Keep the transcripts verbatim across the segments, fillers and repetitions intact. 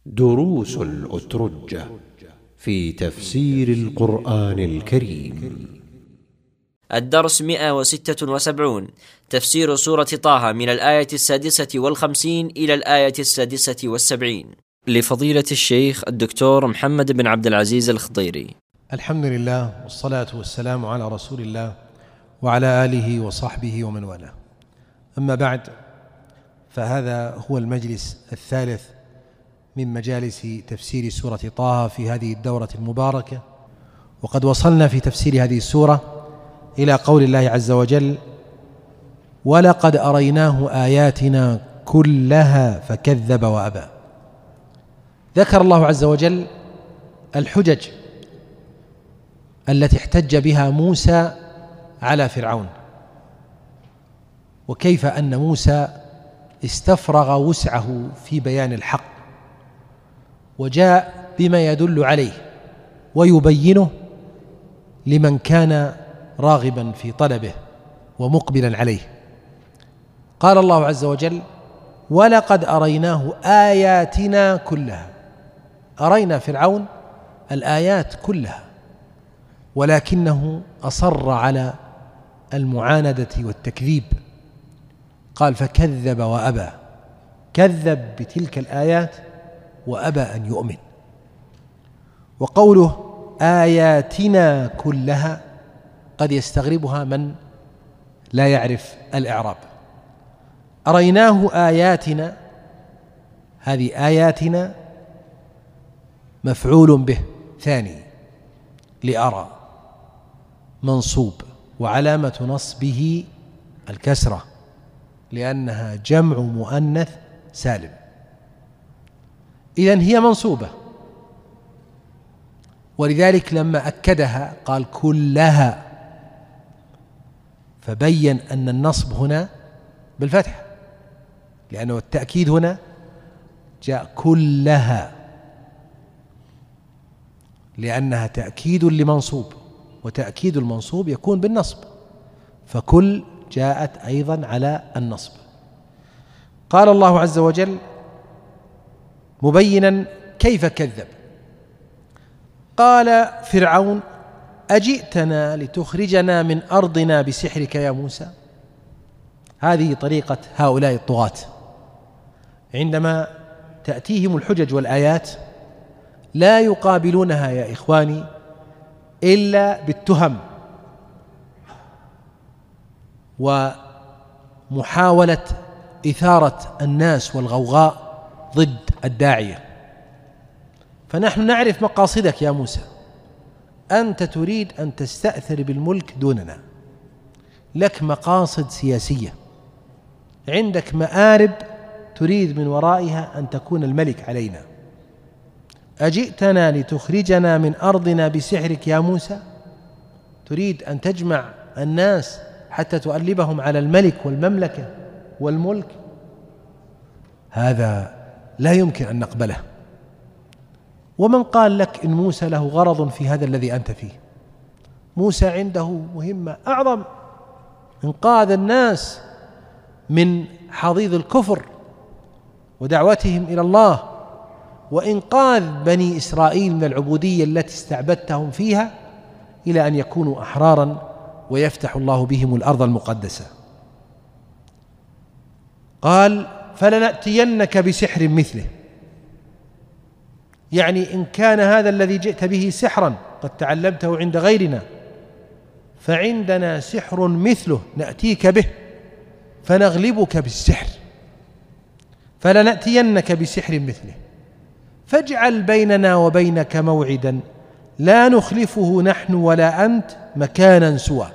دروس الأترجة في تفسير القرآن الكريم. الدرس مئة وستة وسبعون، تفسير سورة طه من الآية السادسة والخمسين إلى الآية السادسة والسبعين، لفضيلة الشيخ الدكتور محمد بن عبد العزيز الخضيري. الحمد لله والصلاة والسلام على رسول الله وعلى آله وصحبه ومن والاه. أما بعد، فهذا هو المجلس الثالث من مجالس تفسير سورة طه في هذه الدورة المباركة، وقد وصلنا في تفسير هذه السورة إلى قول الله عز وجل: ولقد أريناه آياتنا كلها فكذب وأبى. ذكر الله عز وجل الحجج التي احتج بها موسى على فرعون، وكيف أن موسى استفرغ وسعه في بيان الحق وجاء بما يدل عليه ويبينه لمن كان راغبا في طلبه ومقبلا عليه. قال الله عز وجل: ولقد أريناه آياتنا كلها. أرينا فرعون الآيات كلها، ولكنه أصر على المعاندة والتكذيب. قال: فكذب وأبى، كذب بتلك الآيات وأبى أن يؤمن. وقوله آياتنا كلها قد يستغربها من لا يعرف الإعراب. أريناه آياتنا، هذه آياتنا مفعول به ثاني لأرى، منصوب، وعلامة نصبه الكسرة لأنها جمع مؤنث سالم، إذن هي منصوبة، ولذلك لما أكدها قال كلها، فبين أن النصب هنا بالفتح، لأنه التأكيد هنا جاء كلها لأنها تأكيد لمنصوب، وتأكيد المنصوب يكون بالنصب، فكل جاءت أيضا على النصب. قال الله عز وجل مبينا كيف كذب. قال فرعون: أجئتنا لتخرجنا من أرضنا بسحرك يا موسى. هذه طريقة هؤلاء الطغاة، عندما تأتيهم الحجج والآيات لا يقابلونها يا إخواني إلا بالتهم ومحاولة إثارة الناس والغوغاء ضد الداعية. فنحن نعرف مقاصدك يا موسى، أنت تريد أن تستأثر بالملك دوننا، لك مقاصد سياسية، عندك مآرب تريد من ورائها أن تكون الملك علينا. أجئتنا لتخرجنا من أرضنا بسحرك يا موسى، تريد أن تجمع الناس حتى تؤلبهم على الملك والمملكة والملك، هذا لا يمكن أن نقبله. ومن قال لك إن موسى له غرض في هذا الذي أنت فيه؟ موسى عنده مهمة أعظم، إنقاذ الناس من حضيض الكفر ودعوتهم إلى الله، وإنقاذ بني إسرائيل من العبودية التي استعبدتهم فيها إلى أن يكونوا أحرارا ويفتح الله بهم الأرض المقدسة. قال: فلنأتينك بسحر مثله، يعني إن كان هذا الذي جئت به سحرا قد تعلمته عند غيرنا، فعندنا سحر مثله نأتيك به فنغلبك بالسحر. فلنأتينك بسحر مثله فاجعل بيننا وبينك موعدا لا نخلفه نحن ولا أنت مكانا سوى.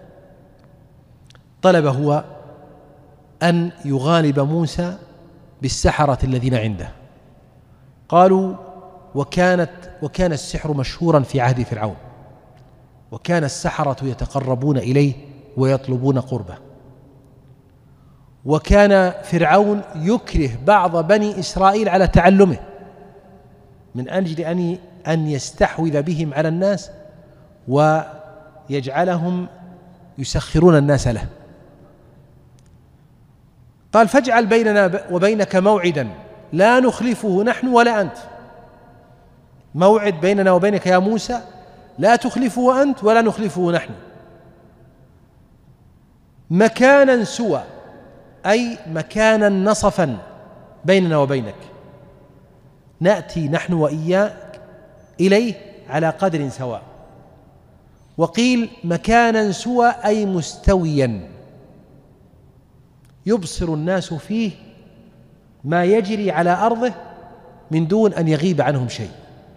طلب هو أن يغالب موسى بالسحرة الذين عنده. قالوا: وكانت وكان السحر مشهورا في عهد فرعون، وكان السحرة يتقربون إليه ويطلبون قربه، وكان فرعون يكره بعض بني إسرائيل على تعلمه من أجل أن أن يستحوذ بهم على الناس ويجعلهم يسخرون الناس له. قال: فاجعل بيننا وبينك موعدا لا نخلفه نحن ولا أنت، موعد بيننا وبينك يا موسى لا تخلفه أنت ولا نخلفه نحن. مكانا سوى أي مكانا نصفا بيننا وبينك، نأتي نحن وإياك إليه على قدر سواء. وقيل مكانا سوى أي مستويا يبصر الناس فيه ما يجري على أرضه من دون أن يغيب عنهم شيء،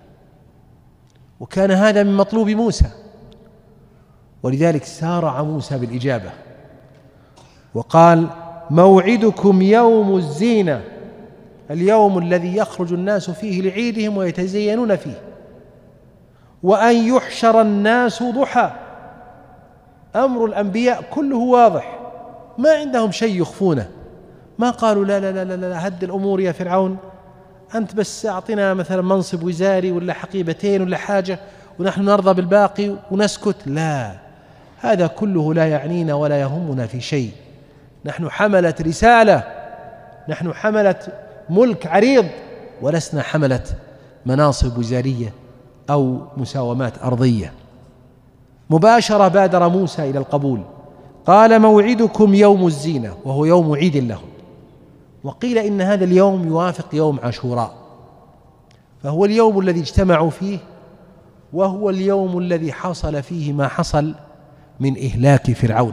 وكان هذا من مطلوب موسى، ولذلك سارع موسى بالإجابة وقال موعدكم يوم الزينة، اليوم الذي يخرج الناس فيه لعيدهم ويتزينون فيه، وأن يحشر الناس ضحى. أمر الأنبياء كله واضح، ما عندهم شيء يخفونه، ما قالوا لا لا لا لا, لا هد الأمور يا فرعون، أنت بس أعطنا مثلا منصب وزاري ولا حقيبتين ولا حاجة ونحن نرضى بالباقي ونسكت. لا، هذا كله لا يعنينا ولا يهمنا في شيء. نحن حملة رسالة، نحن حملة ملك عريض، ولسنا حملة مناصب وزارية أو مساومات أرضية. مباشرة بادر موسى إلى القبول، قال موعدكم يوم الزينة، وهو يوم عيد لهم. وقيل إن هذا اليوم يوافق يوم عاشوراء، فهو اليوم الذي اجتمعوا فيه، وهو اليوم الذي حصل فيه ما حصل من إهلاك فرعون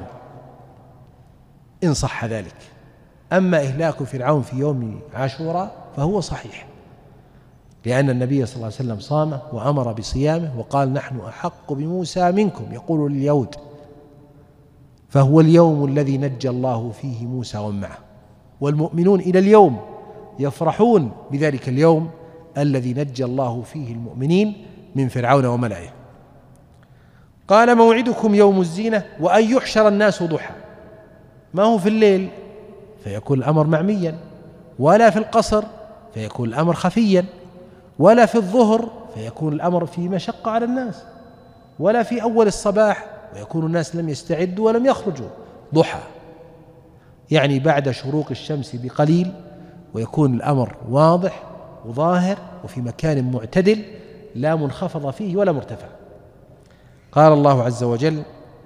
إن صح ذلك. أما إهلاك فرعون في يوم عاشوراء فهو صحيح، لأن النبي صلى الله عليه وسلم صامه وأمر بصيامه وقال نحن أحق بموسى منكم، يقول لليهود، فهو اليوم الذي نجى الله فيه موسى ومعه، والمؤمنون إلى اليوم يفرحون بذلك اليوم الذي نجى الله فيه المؤمنين من فرعون وملئه. قال موعدكم يوم الزينة وأن يحشر الناس ضحى، ما هو في الليل فيكون الأمر معميا، ولا في القصر فيكون الأمر خفيا، ولا في الظهر فيكون الأمر في مشقة على الناس، ولا في أول الصباح ويكون الناس لم يستعدوا ولم يخرجوا. ضحى يعني بعد شروق الشمس بقليل، ويكون الأمر واضح وظاهر وفي مكان معتدل لا منخفض فيه ولا مرتفع. قال الله عز وجل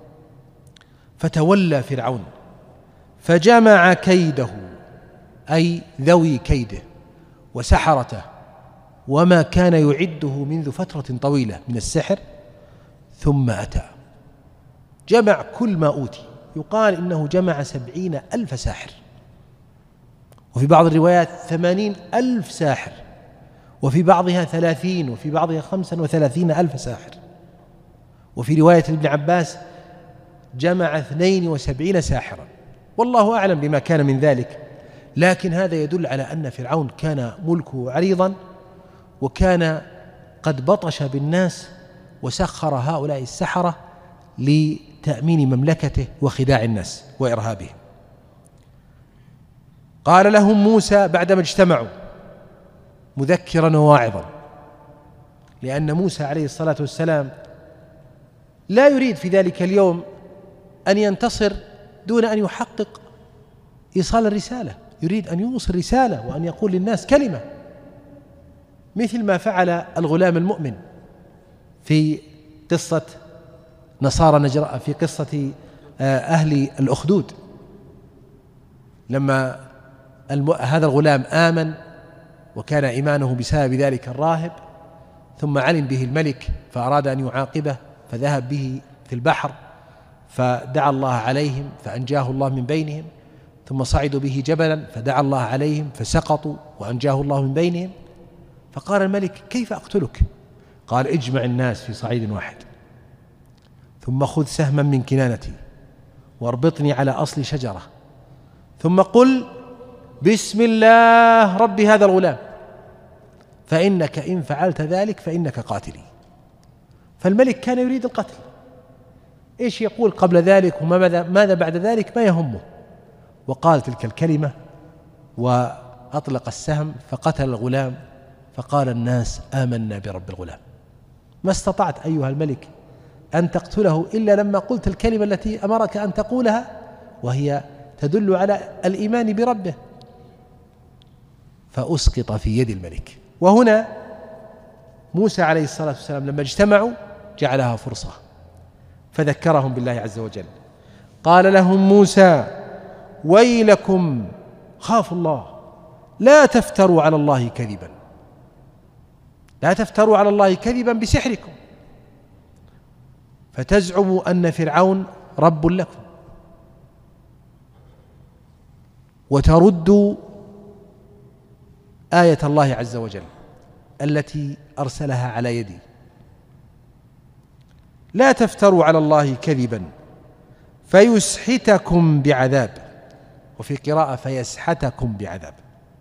فتولى فرعون فجمع كيده، أي ذوي كيده وسحرته، وما كان يعده منذ فترة طويلة من السحر، ثم أتى جمع كل ما أوتي. يقال إنه جمع سبعين ألف ساحر، وفي بعض الروايات ثمانين ألف ساحر، وفي بعضها ثلاثين، وفي بعضها خمسا وثلاثين ألف ساحر، وفي رواية ابن عباس جمع اثنين وسبعين ساحرا، والله أعلم بما كان من ذلك. لكن هذا يدل على أن فرعون كان ملكه عريضا، وكان قد بطش بالناس وسخر هؤلاء السحرة لتأمين مملكته وخداع الناس وإرهابهم. قال لهم موسى بعدما اجتمعوا مذكرا وواعظا، لأن موسى عليه الصلاة والسلام لا يريد في ذلك اليوم أن ينتصر دون أن يحقق إيصال الرسالة، يريد أن يوصل رسالة وأن يقول للناس كلمة، مثل ما فعل الغلام المؤمن في قصة نصارى نجران، في قصة أهل الأخدود، لما هذا الغلام آمن وكان إيمانه بسبب ذلك الراهب، ثم علم به الملك فأراد أن يعاقبه، فذهب به في البحر فدعا الله عليهم فأنجاه الله من بينهم، ثم صعدوا به جبلا فدعا الله عليهم فسقطوا وأنجاه الله من بينهم. فقال الملك كيف أقتلك؟ قال اجمع الناس في صعيد واحد، ثم خذ سهما من كنانتي واربطني على أصل شجرة، ثم قل بسم الله رب هذا الغلام، فإنك إن فعلت ذلك فإنك قاتلي. فالملك كان يريد القتل، إيش يقول قبل ذلك وماذا ماذا بعد ذلك ما يهمه، وقال تلك الكلمة وأطلق السهم فقتل الغلام، فقال الناس آمنا برب الغلام. ما استطعت أيها الملك أن تقتله إلا لما قلت الكلمة التي أمرك أن تقولها، وهي تدل على الإيمان بربه. فأسقط في يد الملك. وهنا موسى عليه الصلاة والسلام لما اجتمعوا جعلها فرصة فذكرهم بالله عز وجل. قال لهم موسى: ويلكم، خافوا الله، لا تفتروا على الله كذبا، لا تفتروا على الله كذبا بسحركم فتزعموا أن فرعون رب لكم وتردوا آية الله عز وجل التي أرسلها على يدي. لا تفتروا على الله كذبا فيسحتكم بعذاب، وفي قراءة فيسحتكم بعذاب.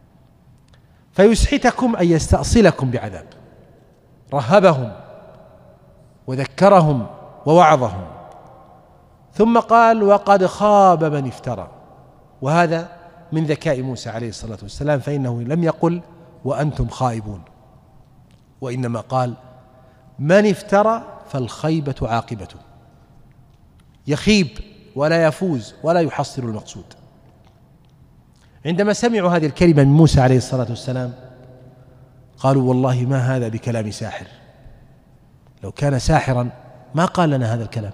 فيسحتكم أي يستأصلكم بعذاب. رهبهم وذكرهم ووعظهم، ثم قال: وقد خاب من افترى. وهذا من ذكاء موسى عليه الصلاة والسلام، فإنه لم يقل وأنتم خائبون، وإنما قال: من افترى فالخيبة عاقبته، يخيب ولا يفوز ولا يحصل المقصود. عندما سمعوا هذه الكلمة من موسى عليه الصلاة والسلام قالوا: والله ما هذا بكلام ساحر، لو كان ساحرا ما قال لنا هذا الكلام.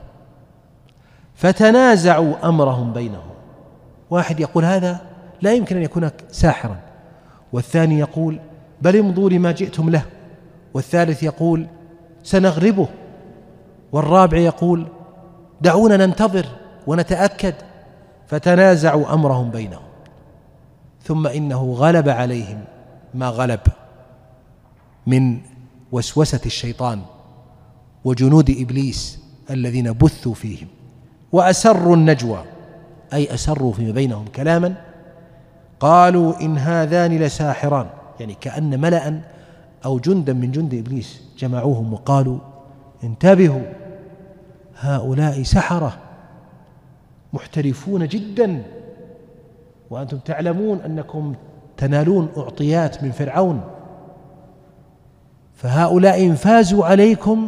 فتنازعوا أمرهم بينهم، واحد يقول هذا لا يمكن أن يكون ساحرا، والثاني يقول بل امضوا لما جئتم له، والثالث يقول سنغلبه، والرابع يقول دعونا ننتظر ونتأكد. فتنازعوا أمرهم بينهم، ثم إنه غلب عليهم ما غلب من وسوسة الشيطان وجنود إبليس الذين بثوا فيهم، وأسروا النجوى أي أسروا فيما بينهم كلاما. قالوا: إن هذان لساحران، يعني كأن ملأ أو جندا من جند إبليس جمعوهم وقالوا: انتبهوا، هؤلاء سحرة محترفون جدا، وأنتم تعلمون أنكم تنالون أعطيات من فرعون، فهؤلاء إن فازوا عليكم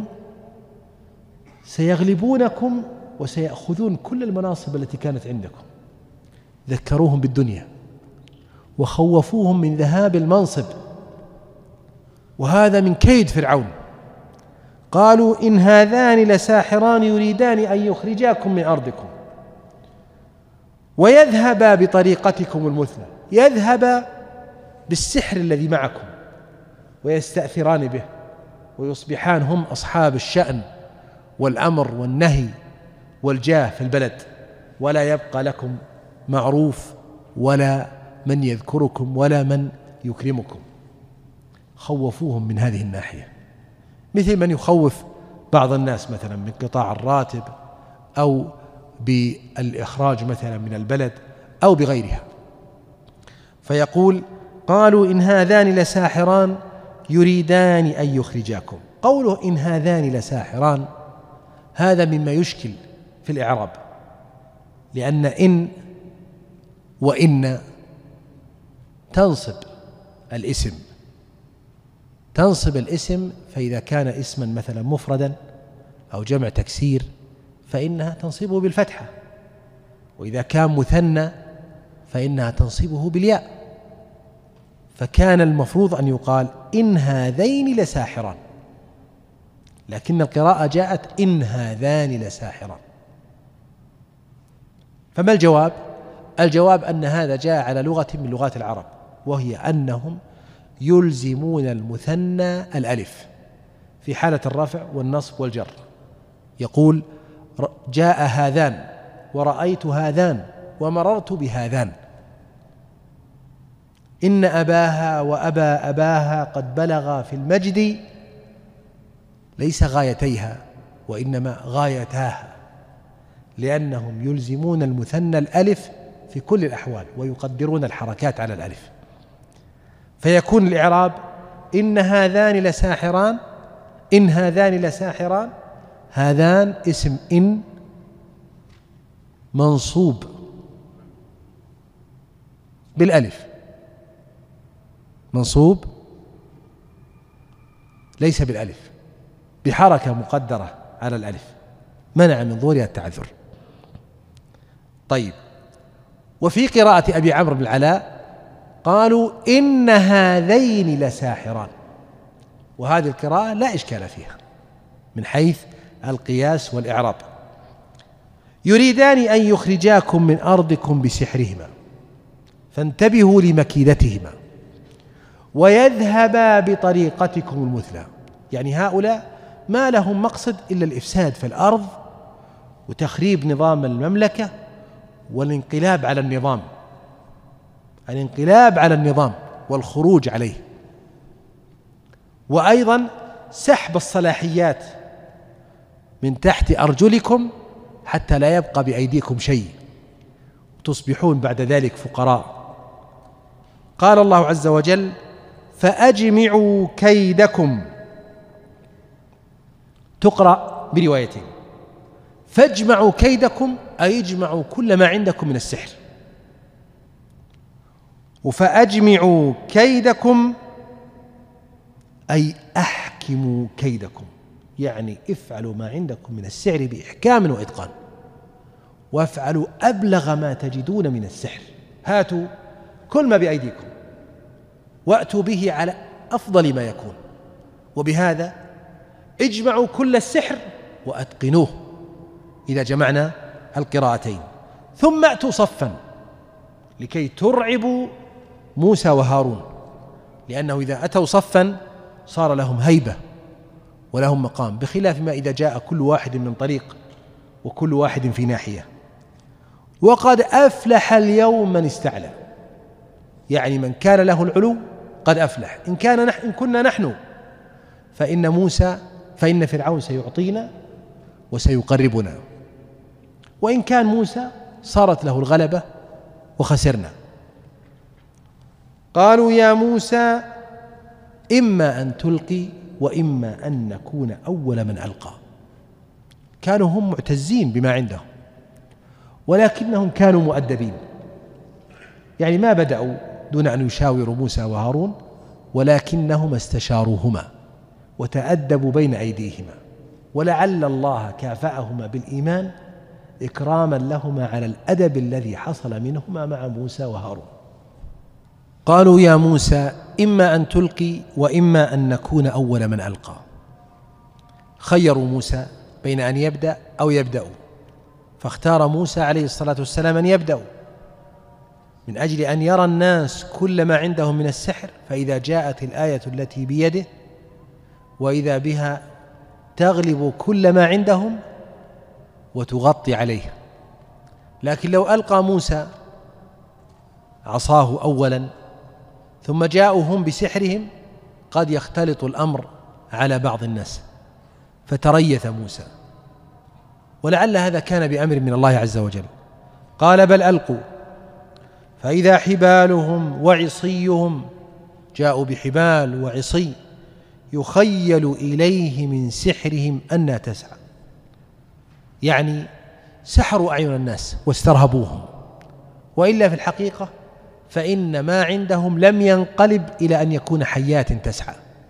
سيغلبونكم وسيأخذون كل المناصب التي كانت عندكم. ذكروهم بالدنيا وخوفوهم من ذهاب المنصب، وهذا من كيد فرعون. قالوا: إن هذان لساحران يريدان أن يخرجاكم من أرضكم ويذهبا بطريقتكم المثلى، يذهب بالسحر الذي معكم ويستأثران به ويصبحان هم أصحاب الشأن والأمر والنهي والجاه في البلد، ولا يبقى لكم معروف ولا من يذكركم ولا من يكرمكم. خوفوهم من هذه الناحية، مثل من يخوف بعض الناس مثلا من قطاع الراتب أو بالإخراج مثلا من البلد أو بغيرها. فيقول: قالوا: إن هذان لساحران يريدان أن يخرجاكم. قوله إن هذان لساحران هذا مما يشكل في الإعراب، لأن إن وإن تنصب الاسم تنصب الاسم فإذا كان اسما مثلا مفردا أو جمع تكسير فإنها تنصبه بالفتحة، وإذا كان مثنى فإنها تنصبه بالياء. فكان المفروض أن يقال إن هذين لساحران، لكن القراءة جاءت إن هذان لساحران. فما الجواب؟ الجواب أن هذا جاء على لغة من لغات العرب، وهي أنهم يلزمون المثنى الألف في حالة الرفع والنصب والجر. يقول: جاء هذان ورأيت هذان ومررت بهذان. إن أباها وأبا أباها قد بلغا في المجد ليس غايتيها وإنما غايتاها، لأنهم يلزمون المثنى الألف في كل الأحوال ويقدرون الحركات على الألف. فيكون الإعراب إن هذان لساحران، إن هذان لساحران، هذان اسم إن منصوب بالألف، منصوب ليس بالألف، بحركة مقدرة على الألف منع من ظهورها التعذر. طيب، وفي قراءة أبي عمرو بن العلاء قالوا إن هذين لساحران. وهذه القراءة لا إشكال فيها من حيث القياس والإعراب. يريدان أن يخرجاكم من أرضكم بسحرهما فانتبهوا لمكيدتهما ويذهبا بطريقتكم المثلى. يعني هؤلاء ما لهم مقصد إلا الإفساد في الأرض وتخريب نظام المملكة والانقلاب على النظام الانقلاب على النظام والخروج عليه، وأيضا سحب الصلاحيات من تحت أرجلكم حتى لا يبقى بأيديكم شيء تصبحون بعد ذلك فقراء. قال الله عز وجل: فأجمعوا كيدكم، تقرأ بروايتين: فاجمعوا كيدكم أي اجمعوا كل ما عندكم من السحر، وفأجمعوا كيدكم أي أحكموا كيدكم، يعني افعلوا ما عندكم من السحر بإحكام وإتقان، وافعلوا أبلغ ما تجدون من السحر، هاتوا كل ما بأيديكم وأتوا به على أفضل ما يكون، وبهذا اجمعوا كل السحر وأتقنوه إذا جمعنا القراءتين. ثم أتوا صفا لكي ترعبوا موسى وهارون، لأنه إذا أتوا صفا صار لهم هيبة ولهم مقام، بخلاف ما إذا جاء كل واحد من طريق وكل واحد في ناحية. وقد أفلح اليوم من استعلى، يعني من كان له العلو قد أفلح. إن كان نحن إن كنا نحن فإن موسى فإن فرعون سيعطينا وسيقربنا، وإن كان موسى صارت له الغلبة وخسرنا. قالوا يا موسى إما أن تلقي وإما أن نكون أول من ألقى. كانوا هم معتزين بما عندهم، ولكنهم كانوا مؤدبين، يعني ما بدأوا دون أن يشاوروا موسى وهارون، ولكنهما استشاروهما وتأدبوا بين أيديهما، ولعل الله كافأهما بالإيمان إكراما لهما على الأدب الذي حصل منهما مع موسى وهارون. قالوا يا موسى إما أن تلقي وإما أن نكون أول من ألقى. خيروا موسى بين أن يبدأ أو يبدأوا، فاختار موسى عليه الصلاة والسلام أن يبدأوا من أجل أن يرى الناس كل ما عندهم من السحر، فإذا جاءت الآية التي بيده وإذا بها تغلب كل ما عندهم وتغطي عليه. لكن لو ألقى موسى عصاه أولا ثم جاءوا هم بسحرهم قد يختلط الأمر على بعض الناس، فتريث موسى، ولعل هذا كان بأمر من الله عز وجل. قال بل ألقوا فإذا حبالهم وعصيهم، جاءوا بحبال وعصي، يخيل إليه من سحرهم أنها تسعى، يعني سحروا أعين الناس واسترهبوهم، وإلا في الحقيقة فإن ما عندهم لم ينقلب إلى أن يكون حيات تسعى،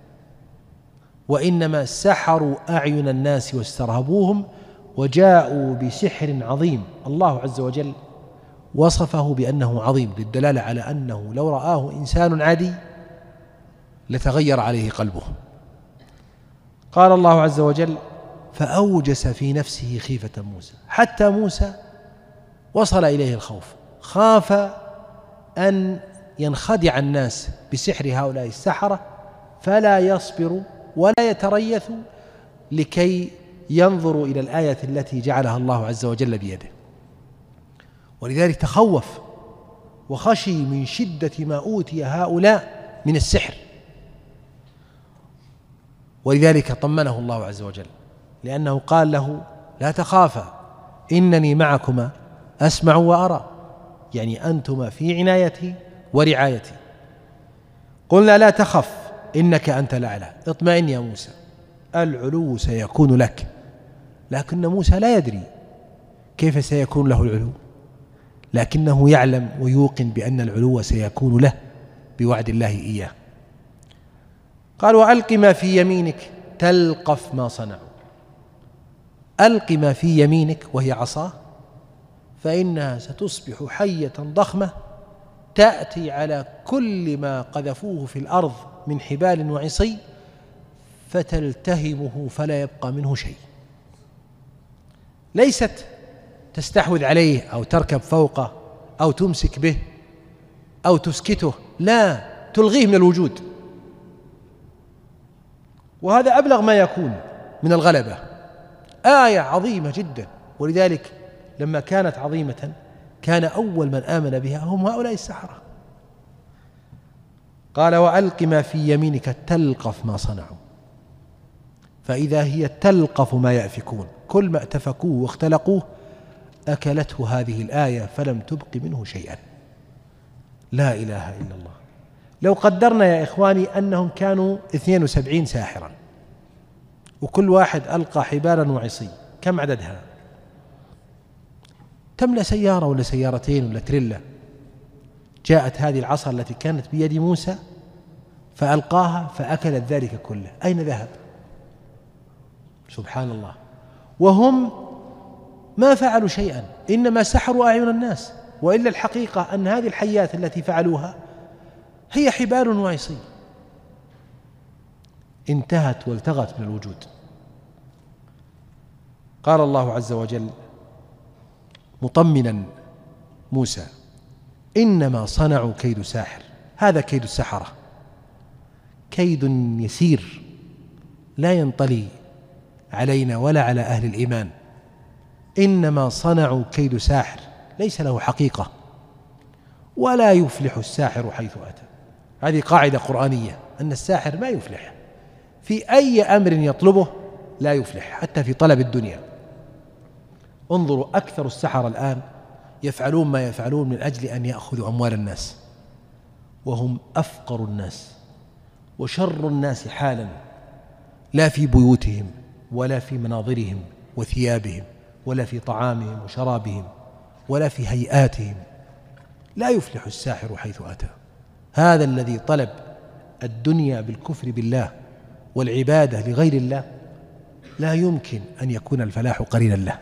وإنما سحروا أعين الناس واسترهبوهم وجاءوا بسحر عظيم. الله عز وجل وصفه بأنه عظيم للدلالة على أنه لو رآه إنسان عادي لتغير عليه قلبه. قال الله عز وجل فأوجس في نفسه خيفة موسى، حتى موسى وصل إليه الخوف، خاف أن ينخدع الناس بسحر هؤلاء السحرة فلا يصبروا ولا يتريثوا لكي ينظروا إلى الآية التي جعلها الله عز وجل بيده، ولذلك تخوف وخشي من شدة ما أوتي هؤلاء من السحر، ولذلك طمنه الله عز وجل، لأنه قال له لا تخافا إنني معكما أسمع وأرى، يعني أنتما في عنايتي ورعايتي. قلنا لا تخف إنك أنت الأعلى، اطمئن يا موسى، العلو سيكون لك. لكن موسى لا يدري كيف سيكون له العلو، لكنه يعلم ويوقن بأن العلو سيكون له بوعد الله إياه. قال وألق ما في يمينك تلقف ما صنعوا. ألق ما في يمينك وهي عصاه، فإنها ستصبح حية ضخمة تأتي على كل ما قذفوه في الأرض من حبال وعصي فتلتهمه فلا يبقى منه شيء. ليست تستحوذ عليه أو تركب فوقه أو تمسك به أو تسكته، لا، تلغيه من الوجود. وهذا أبلغ ما يكون من الغلبة، آية عظيمة جدا. ولذلك لما كانت عظيمة كان أول من آمن بها هم هؤلاء السحرة. قال وألق ما في يمينك تلقف ما صنعوا، فإذا هي تلقف ما يأفكون، كل ما اتفقوه واختلقوه أكلته هذه الآية فلم تبق منه شيئا. لا إله إلا الله. لو قدرنا يا إخواني أنهم كانوا اثنين وسبعين ساحرا وكل واحد ألقى حبالا وعصي، كم عددها؟ تملأ سيارة ولا سيارتين ولا تريلا. جاءت هذه العصا التي كانت بيد موسى فألقاها فأكلت ذلك كله، أين ذهب؟ سبحان الله. وهم ما فعلوا شيئا، إنما سحروا أعين الناس، وإلا الحقيقة أن هذه الحيات التي فعلوها هي حبال وعصي انتهت والتغت من الوجود. قال الله عز وجل مطمنا موسى إنما صنعوا كيد ساحر، هذا كيد السحرة، كيد يسير لا ينطلي علينا ولا على أهل الإيمان. إنما صنعوا كيد ساحر ليس له حقيقة، ولا يفلح الساحر حيث أتى. هذه قاعدة قرآنية أن الساحر ما يفلح في أي أمر يطلبه، لا يفلح حتى في طلب الدنيا. انظروا أكثر السحرة الآن يفعلون ما يفعلون من أجل أن يأخذوا أموال الناس، وهم أفقر الناس وشر الناس حالا، لا في بيوتهم ولا في مناظرهم وثيابهم ولا في طعامهم وشرابهم ولا في هيئاتهم. لا يفلح الساحر حيث أتى. هذا الذي طلب الدنيا بالكفر بالله والعبادة لغير الله لا يمكن أن يكون الفلاح قرينا له.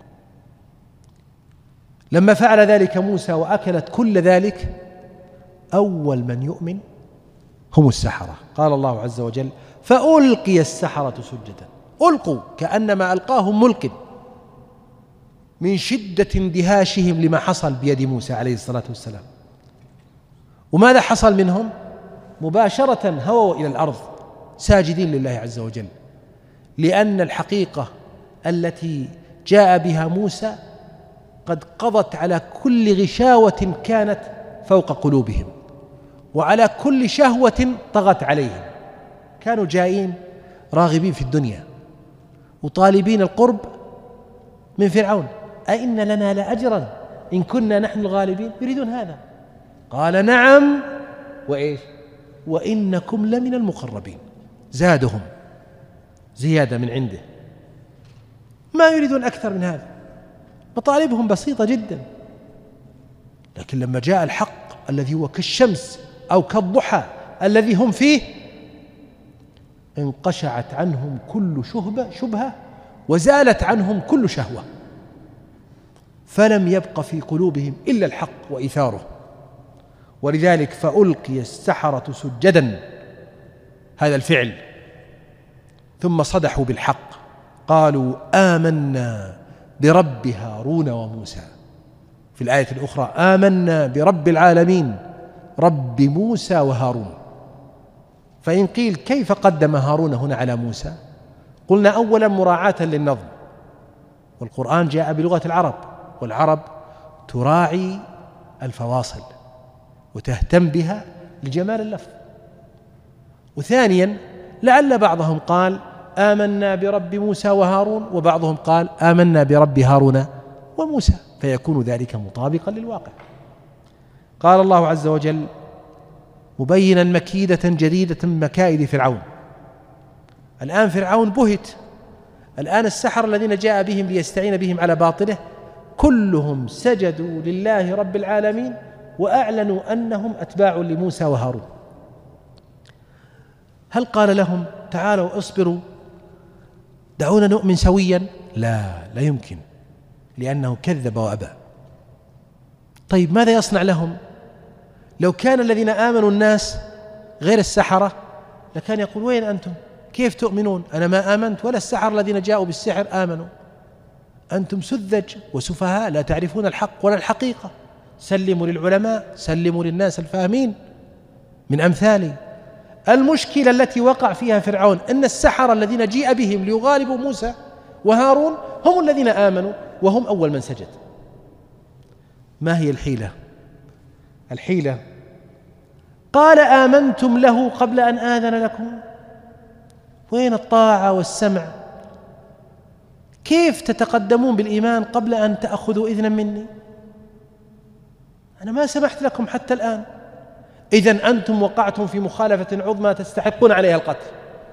لما فعل ذلك موسى وأكلت كل ذلك، أول من يؤمن هم السحرة. قال الله عز وجل فألقي السحرة سجدا، ألقوا كأنما ألقاهم ملق من شدة اندهاشهم لما حصل بيد موسى عليه الصلاة والسلام. وماذا حصل منهم؟ مباشرة هووا إلى الأرض ساجدين لله عز وجل، لأن الحقيقة التي جاء بها موسى قد قضت على كل غشاوة كانت فوق قلوبهم وعلى كل شهوة طغت عليهم. كانوا جائين راغبين في الدنيا وطالبين القرب من فرعون، أئن لنا لأجرا إن كنا نحن الغالبين، يريدون هذا. قال نعم وإيش وإنكم لمن المقربين، زادهم زيادة من عنده، ما يريدون أكثر من هذا، مطالبهم بسيطة جدا. لكن لما جاء الحق الذي هو كالشمس أو كالضحى الذي هم فيه انقشعت عنهم كل شبهة شبهة وزالت عنهم كل شهوة، فلم يبق في قلوبهم إلا الحق وإيثاره. ولذلك فألقي السحرة سجدا، هذا الفعل، ثم صدحوا بالحق قالوا آمنا برب هارون وموسى. في الآية الأخرى آمنا برب العالمين رب موسى وهارون. فإن قيل كيف قدم هارون هنا على موسى؟ قلنا أولا مراعاة للنظم، والقرآن جاء بلغة العرب، والعرب تراعي الفواصل وتهتم بها لجمال اللفظ. وثانيا لعل بعضهم قال آمنا برب موسى وهارون، وبعضهم قال آمنا برب هارون وموسى، فيكون ذلك مطابقا للواقع. قال الله عز وجل مبينا مكيدة جديدة من مكائد فرعون. الآن فرعون بهت، الآن السحر الذين جاء بهم ليستعين بهم على باطله كلهم سجدوا لله رب العالمين وأعلنوا أنهم أتباع لموسى وهارون. هل قال لهم تعالوا اصبروا دعونا نؤمن سويا؟ لا، لا يمكن، لأنه كذب وأبى. طيب ماذا يصنع لهم؟ لو كان الذين آمنوا الناس غير السحرة لكان يقول وين أنتم؟ كيف تؤمنون؟ أنا ما آمنت ولا السحر الذين جاءوا بالسحر آمنوا، أنتم سذج وسفهاء لا تعرفون الحق ولا الحقيقة، سلموا للعلماء، سلموا للناس الفاهمين من أمثالي. المشكلة التي وقع فيها فرعون أن السحرة الذين جيء بهم ليغالبوا موسى وهارون هم الذين آمنوا وهم أول من سجد. ما هي الحيلة؟ الحيلة قال آمنتم له قبل أن آذن لكم. وين الطاعة والسمع؟ كيف تتقدمون بالإيمان قبل أن تأخذوا إذنا مني؟ أنا ما سمحت لكم حتى الآن. إذن أنتم وقعتم في مخالفة عظمى تستحقون عليها القتل،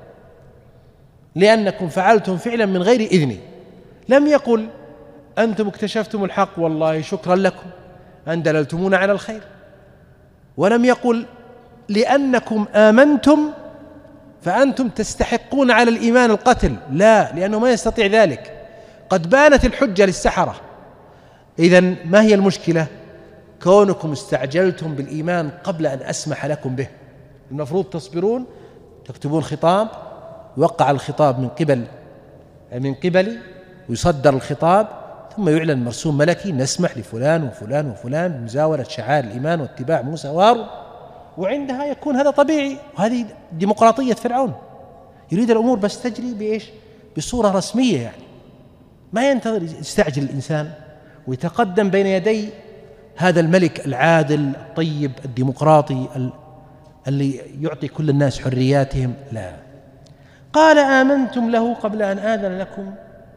لأنكم فعلتم فعلا من غير إذني. لم يقل أنتم اكتشفتم الحق والله شكرا لكم أن دللتمونا على الخير، ولم يقل لأنكم آمنتم فأنتم تستحقون على الإيمان القتل، لا، لأنه ما يستطيع ذلك، قد بانت الحجة للسحرة. إذن ما هي المشكلة؟ كونكم استعجلتم بالإيمان قبل أن أسمح لكم به. المفروض تصبرون، تكتبون خطاب، يوقع الخطاب من قبل من قبلي ويصدر الخطاب، ثم يعلن مرسوم ملكي نسمح لفلان وفلان وفلان بمزاولة شعائر الإيمان واتباع موسى وهارون، وعندها يكون هذا طبيعي. وهذه ديمقراطية فرعون، يريد الأمور بس تجري بإيش؟ بصورة رسمية، يعني ما ينتظر يستعجل الإنسان ويتقدم بين يدي هذا الملك العادل الطيب الديمقراطي اللي يعطي كل الناس حرياتهم. لا، قال آمنتم له قبل أن آذن لكم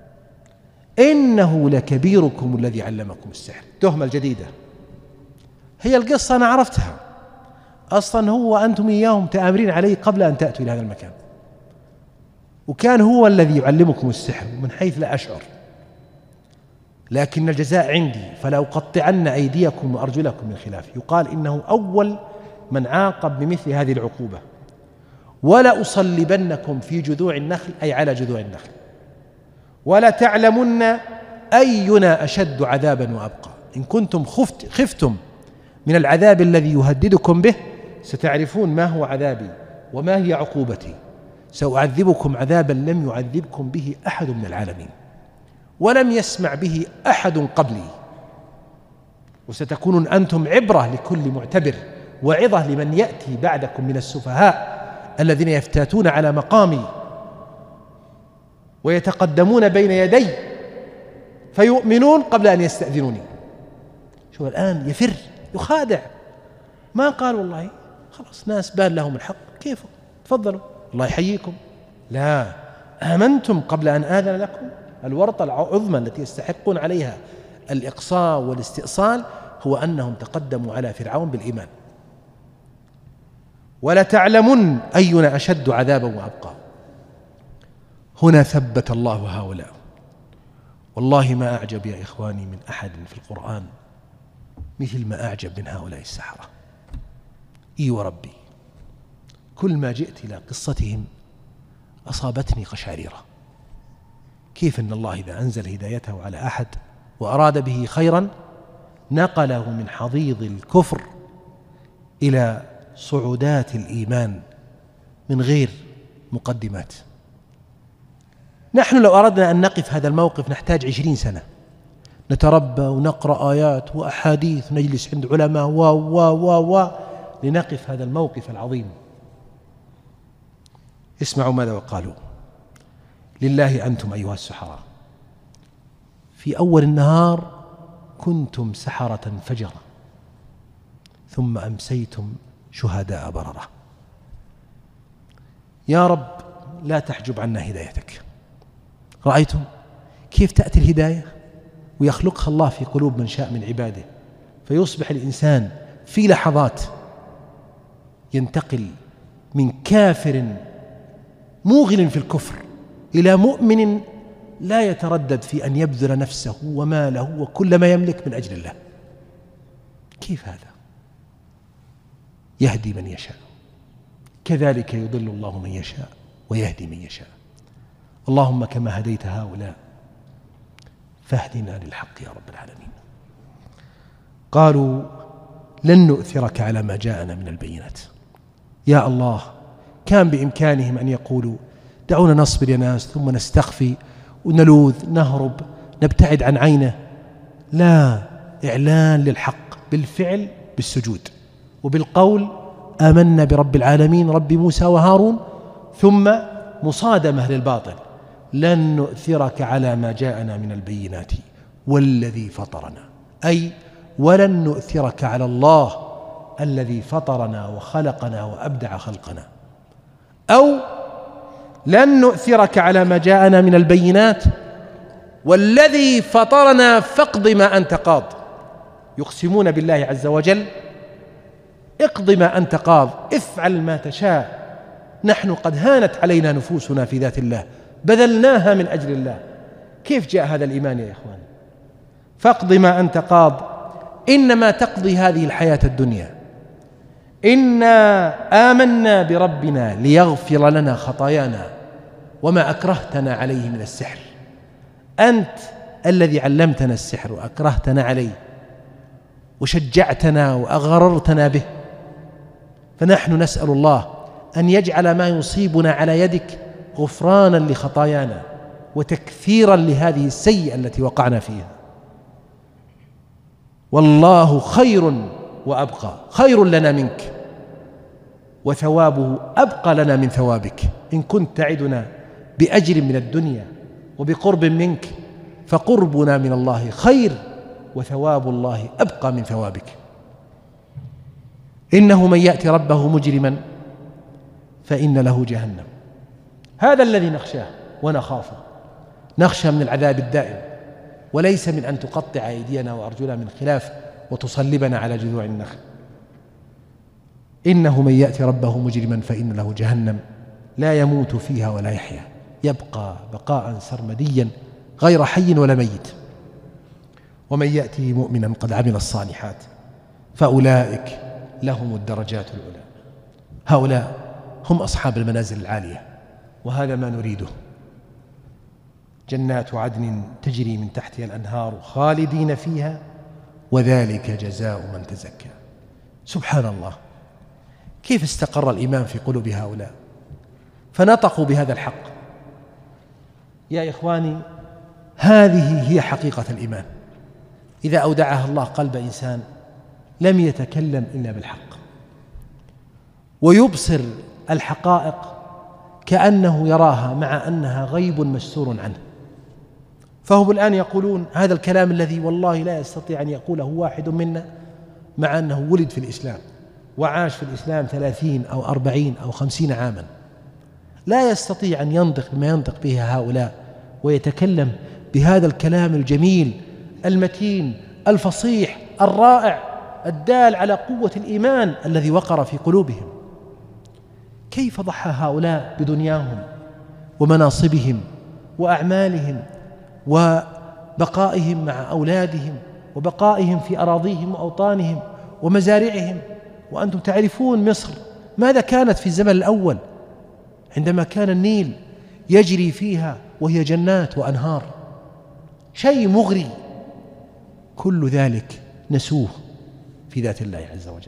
إنه لكبيركم الذي علمكم السحر. التهمة الجديدة هي القصة أنا عرفتها أصلا، هو أنتم إياهم تآمرين عليه قبل أن تأتوا إلى هذا المكان، وكان هو الذي يعلمكم السحر من حيث لا أشعر، لكن الجزاء عندي فلا أقطعن أيديكم وأرجلكم من خلاف. يقال إنه أول من عاقب بمثل هذه العقوبة. ولا أصلبنكم في جذوع النخل، أي على جذوع النخل، ولا تعلمن أينا أشد عذابا وأبقى. إن كنتم خفت خفتم من العذاب الذي يهددكم به ستعرفون ما هو عذابي وما هي عقوبتي. سأعذبكم عذابا لم يعذبكم به أحد من العالمين ولم يسمع به أحد قبلي، وستكونون أنتم عبرة لكل معتبر وعظة لمن يأتي بعدكم من السفهاء الذين يفتاتون على مقامي ويتقدمون بين يدي فيؤمنون قبل أن يستأذنوني. شو الآن يفر يخادع، ما قال والله خلاص ناس بان لهم الحق كيف تفضلوا الله يحييكم. لا، آمنتم قبل أن آذن لكم. الورطة العظمى التي يستحقون عليها الإقصاء والاستئصال هو أنهم تقدموا على فرعون بالإيمان. ولا تعلمن أينا أشد عذابا وأبقى. هنا ثبت الله هؤلاء. والله ما أعجب يا إخواني من أحد في القرآن مثل ما أعجب من هؤلاء السحرة. إي وربي، كل ما جئت إلى قصتهم أصابتني قشعريرة. كيف أن الله إذا أنزل هدايته على أحد وأراد به خيرا نقله من حضيض الكفر إلى صعودات الإيمان من غير مقدمات. نحن لو أردنا أن نقف هذا الموقف نحتاج عشرين سنة نتربى ونقرأ آيات وأحاديث ونجلس عند علماء و و و و لنقف هذا الموقف العظيم. اسمعوا ماذا وقالوا: لله أنتم أيها السحرة، في أول النهار كنتم سحرة فجرة ثم أمسيتم شهداء بررة. يا رب لا تحجب عنا هدايتك. رأيتم كيف تأتي الهداية ويخلقها الله في قلوب من شاء من عباده، فيصبح الإنسان في لحظات ينتقل من كافر موغل في الكفر إلى مؤمن لا يتردد في أن يبذل نفسه وماله وكل ما يملك من أجل الله. كيف هذا؟ يهدي من يشاء، كذلك يضل الله من يشاء ويهدي من يشاء. اللهم كما هديت هؤلاء فاهدنا للحق يا رب العالمين. قالوا لن نؤثرك على ما جاءنا من البينات. يا الله، كان بإمكانهم أن يقولوا دعونا نصبر يا ناس ثم نستخفي ونلوذ نهرب نبتعد عن عينه. لا، إعلان للحق بالفعل بالسجود وبالقول آمنا برب العالمين رب موسى وهارون، ثم مصادمة للباطل لن نؤثرك على ما جاءنا من البينات والذي فطرنا، أي ولن نؤثرك على الله الذي فطرنا وخلقنا وأبدع خلقنا، أو لن نؤثرك على ما جاءنا من البينات والذي فطرنا فاقض ما أنت قاض. يقسمون بالله عز وجل اقض ما أنت قاض، افعل ما تشاء، نحن قد هانت علينا نفوسنا في ذات الله بذلناها من أجل الله. كيف جاء هذا الإيمان يا إخوان؟ فاقض ما أنت قاض، إنما تقضي هذه الحياة الدنيا. إنا آمنا بربنا ليغفر لنا خطايانا وما أكرهتنا عليه من السحر. أنت الذي علمتنا السحر وأكرهتنا عليه وشجعتنا وأغررتنا به، فنحن نسأل الله أن يجعل ما يصيبنا على يدك غفرانا لخطايانا وتكثيرا لهذه السيئة التي وقعنا فيها. والله خير وأبقى، خير لنا منك وثوابه أبقى لنا من ثوابك. إن كنت تعدنا بأجر من الدنيا وبقرب منك فقربنا من الله خير وثواب الله أبقى من ثوابك. إنه من يأتي ربه مجرما فإن له جهنم. هذا الذي نخشاه ونخافه، نخشى من العذاب الدائم وليس من أن تقطع أيدينا وأرجلنا من خلاف وتصلبنا على جذوع النخل. إنه من يأتي ربه مجرما فإن له جهنم لا يموت فيها ولا يحيا، يبقى بقاء سرمديا غير حي ولا ميت. ومن يأتي مؤمنا قد عمل الصالحات فأولئك لهم الدرجات العلى. هؤلاء هم أصحاب المنازل العالية، وهذا ما نريده. جنات عدن تجري من تحتها الأنهار خالدين فيها وذلك جزاء من تزكى. سبحان الله، كيف استقر الإيمان في قلوب هؤلاء فنطقوا بهذا الحق. يا إخواني، هذه هي حقيقة الإيمان. إذا أودعها الله قلب إنسان لم يتكلم إلا بالحق ويبصر الحقائق كأنه يراها مع أنها غيب مستور عنه. فهم الآن يقولون هذا الكلام الذي والله لا يستطيع أن يقوله واحد منا، مع أنه ولد في الإسلام وعاش في الإسلام ثلاثين أو أربعين أو خمسين عاما، لا يستطيع أن ينطق بما ينطق به هؤلاء ويتكلم بهذا الكلام الجميل المتين الفصيح الرائع الدال على قوة الإيمان الذي وقر في قلوبهم. كيف ضحى هؤلاء بدنياهم ومناصبهم وأعمالهم وبقائهم مع أولادهم وبقائهم في أراضيهم وأوطانهم ومزارعهم. وأنتم تعرفون مصر ماذا كانت في الزمن الأول عندما كان النيل يجري فيها وهي جنات وأنهار، شيء مغري. كل ذلك نسوه في ذات الله عز وجل.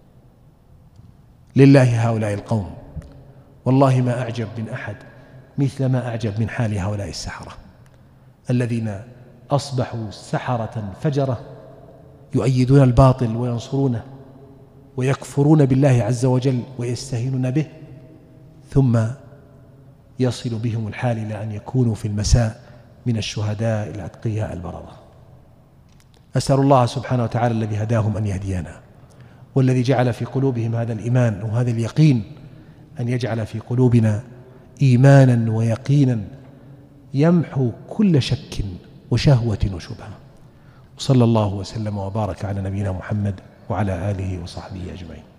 لله هؤلاء القوم، والله ما أعجب من أحد مثل ما أعجب من حال هؤلاء السحرة الذين أصبحوا سحرة فجرة يؤيدون الباطل وينصرونه ويكفرون بالله عز وجل ويستهينون به، ثم يصل بهم الحال إلى أن يكونوا في المساء من الشهداء الأتقياء البررة. أسأل الله سبحانه وتعالى الذي هداهم أن يهدينا، والذي جعل في قلوبهم هذا الإيمان وهذا اليقين أن يجعل في قلوبنا إيمانا ويقينا يمحو كل شك وشهوة وشبهة. وصلى الله وسلم وبارك على نبينا محمد وعلى آله وصحبه أجمعين.